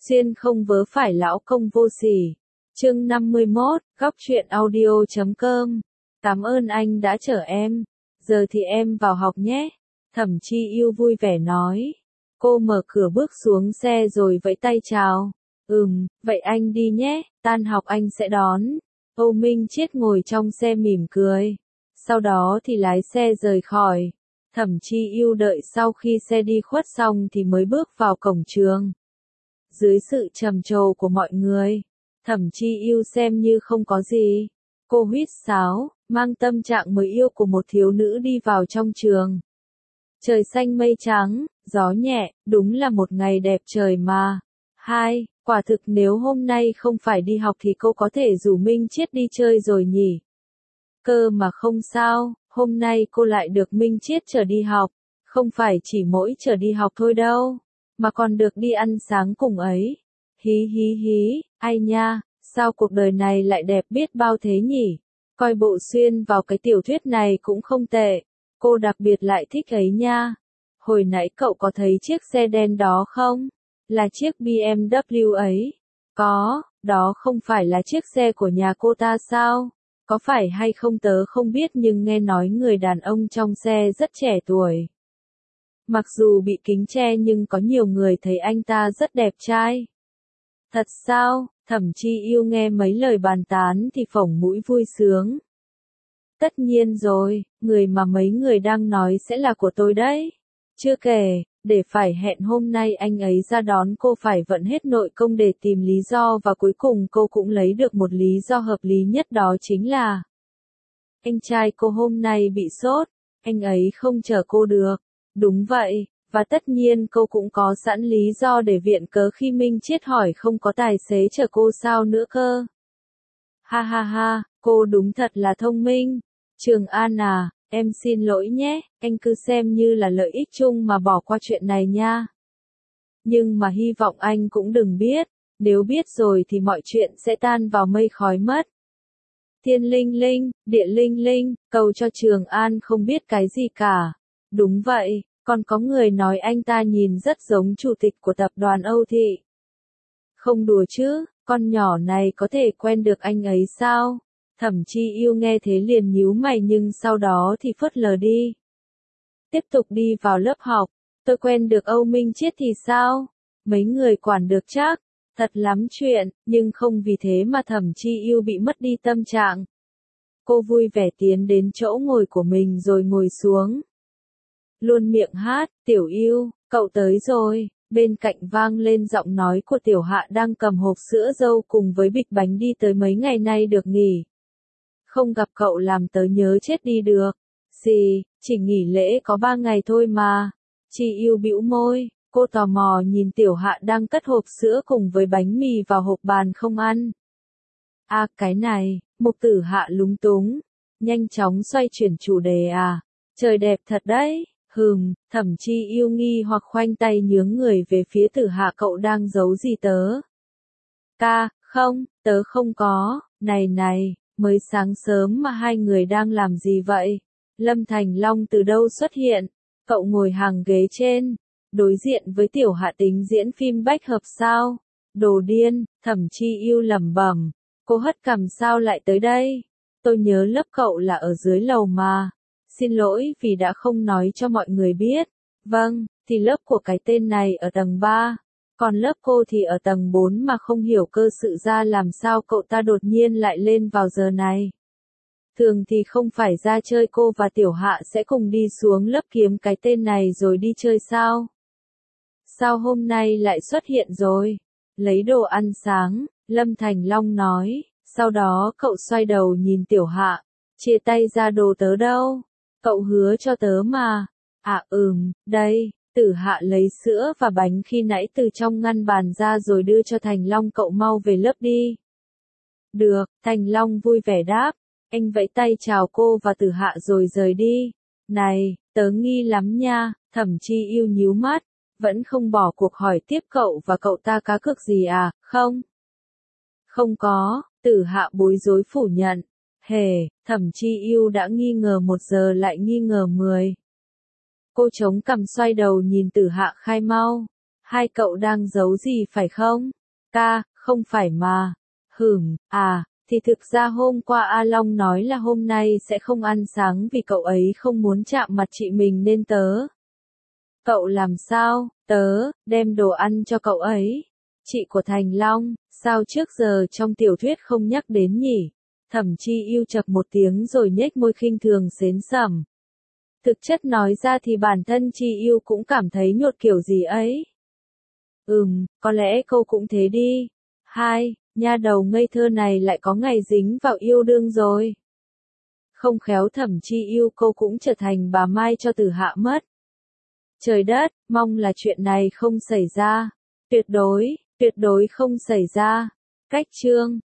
Xuyên không vớ phải lão công vô sỉ. Chương 51, góc truyện audio.com. Cảm ơn anh đã chở em. Giờ thì em vào học nhé. Thẩm Chi Yêu vui vẻ nói. Cô mở cửa bước xuống xe rồi vẫy tay chào. Vậy anh đi nhé, tan học anh sẽ đón. Âu Minh Chiết ngồi trong xe mỉm cười. Sau đó thì lái xe rời khỏi. Thẩm Chi Yêu đợi sau khi xe đi khuất xong thì mới bước vào cổng trường. Dưới sự trầm trồ của mọi người, Thẩm Chi Yêu xem như không có gì. Cô huýt sáo, mang tâm trạng mới yêu của một thiếu nữ đi vào trong trường. Trời xanh mây trắng, gió nhẹ, đúng là một ngày đẹp trời mà. Quả thực nếu hôm nay không phải đi học thì cô có thể rủ Minh Chiết đi chơi rồi nhỉ. Cơ mà không sao, hôm nay cô lại được Minh Chiết chở đi học. Không phải chỉ mỗi chở đi học thôi đâu, mà còn được đi ăn sáng cùng ấy. Hí, ai nha, sao cuộc đời này lại đẹp biết bao thế nhỉ? Coi bộ xuyên vào cái tiểu thuyết này cũng không tệ, cô đặc biệt lại thích ấy nha. Hồi nãy cậu có thấy chiếc xe đen đó không? Là chiếc BMW ấy. Có, đó không phải là chiếc xe của nhà cô ta sao? Có phải hay không tớ không biết nhưng nghe nói người đàn ông trong xe rất trẻ tuổi. Mặc dù bị kính che nhưng có nhiều người thấy anh ta rất đẹp trai. Thật sao? Thẩm Chi Yêu nghe mấy lời bàn tán thì phổng mũi vui sướng. Tất nhiên rồi, người mà mấy người đang nói sẽ là của tôi đấy. Chưa kể, để phải hẹn hôm nay anh ấy ra đón cô phải vận hết nội công để tìm lý do và cuối cùng cô cũng lấy được một lý do hợp lý nhất, đó chính là anh trai cô hôm nay bị sốt, anh ấy không chở cô được. Đúng vậy, và tất nhiên cô cũng có sẵn lý do để viện cớ khi Minh Chiết hỏi không có tài xế chở cô sao nữa cơ. Ha, cô đúng thật là thông minh. Trường An à, em xin lỗi nhé, anh cứ xem như là lợi ích chung mà bỏ qua chuyện này nha. Nhưng mà hy vọng anh cũng đừng biết, nếu biết rồi thì mọi chuyện sẽ tan vào mây khói mất. Thiên linh linh, địa linh linh, cầu cho Trường An không biết cái gì cả. Đúng vậy, còn có người nói anh ta nhìn rất giống chủ tịch của tập đoàn Âu Thị. Không đùa chứ, con nhỏ này có thể quen được anh ấy sao? Thẩm Chi Yêu nghe thế liền nhíu mày nhưng sau đó thì phớt lờ đi. Tiếp tục đi vào lớp học, tôi quen được Âu Minh Chiết thì sao? Mấy người quản được chắc, thật lắm chuyện, nhưng không vì thế mà Thẩm Chi Yêu bị mất đi tâm trạng. Cô vui vẻ tiến đến chỗ ngồi của mình rồi ngồi xuống. Luôn miệng hát, Tiểu Yêu, cậu tới rồi. Bên cạnh vang lên giọng nói của Tiểu Hạ đang cầm hộp sữa dâu cùng với bịch bánh đi tới mấy ngày nay được nghỉ. Không gặp cậu làm tớ nhớ chết đi được. Gì, chỉ nghỉ lễ có 3 ngày thôi mà. Chi Yêu bĩu môi, cô tò mò nhìn Tiểu Hạ đang cất hộp sữa cùng với bánh mì vào hộp bàn không ăn. À cái này, Mục Tử Hạ lúng túng, nhanh chóng xoay chuyển chủ đề à. Trời đẹp thật đấy. Thẩm Chi Yêu nghi hoặc khoanh tay nhướng người về phía Tử Hạ, cậu đang giấu gì tớ? Không, tớ không có, này, mới sáng sớm mà hai người đang làm gì vậy? Lâm Thành Long từ đâu xuất hiện? Cậu ngồi hàng ghế trên, đối diện với Tiểu Hạ tính diễn phim bách hợp sao? Đồ điên, Thẩm Chi Yêu lẩm bẩm, cô hất cằm sao lại tới đây? Tôi nhớ lớp cậu là ở dưới lầu mà. Xin lỗi vì đã không nói cho mọi người biết. Vâng, thì lớp của cái tên này ở tầng 3, còn lớp cô thì ở tầng 4 mà không hiểu cơ sự ra làm sao cậu ta đột nhiên lại lên vào giờ này. Thường thì không phải ra chơi cô và Tiểu Hạ sẽ cùng đi xuống lớp kiếm cái tên này rồi đi chơi sao? Sao hôm nay lại xuất hiện rồi? Lấy đồ ăn sáng, Lâm Thành Long nói, sau đó cậu xoay đầu nhìn Tiểu Hạ, chia tay ra đồ tớ đâu? Cậu hứa cho tớ mà. Đây, Tử Hạ lấy sữa và bánh khi nãy từ trong ngăn bàn ra rồi đưa cho Thành Long, cậu mau về lớp đi. Được, Thành Long vui vẻ đáp, anh vẫy tay chào cô và Tử Hạ rồi rời đi. Này, tớ nghi lắm nha, Thẩm Chi Yêu nhíu mắt, vẫn không bỏ cuộc hỏi tiếp cậu và cậu ta cá cược gì à, không? Không có, Tử Hạ bối rối phủ nhận. Thẩm Chi Yêu đã nghi ngờ 1 giờ lại nghi ngờ 10. Cô chống cằm xoay đầu nhìn Tử Hạ khai mau. Hai cậu đang giấu gì phải không? Ca, không phải mà. Thì thực ra hôm qua A Long nói là hôm nay sẽ không ăn sáng vì cậu ấy không muốn chạm mặt chị mình nên tớ. Cậu làm sao? Tớ, đem đồ ăn cho cậu ấy. Chị của Thành Long, sao trước giờ trong tiểu thuyết không nhắc đến nhỉ? Thẩm Chi Yêu chậc một tiếng rồi nhếch môi khinh thường xến sẩm. Thực chất nói ra thì bản thân Chi Yêu cũng cảm thấy nhột kiểu gì ấy. Có lẽ cô cũng thế đi. Nha đầu ngây thơ này lại có ngày dính vào yêu đương rồi. Không khéo Thẩm Chi Yêu cô cũng trở thành bà Mai cho Tử Hạ mất. Trời đất, mong là chuyện này không xảy ra. Tuyệt đối không xảy ra. Cách chương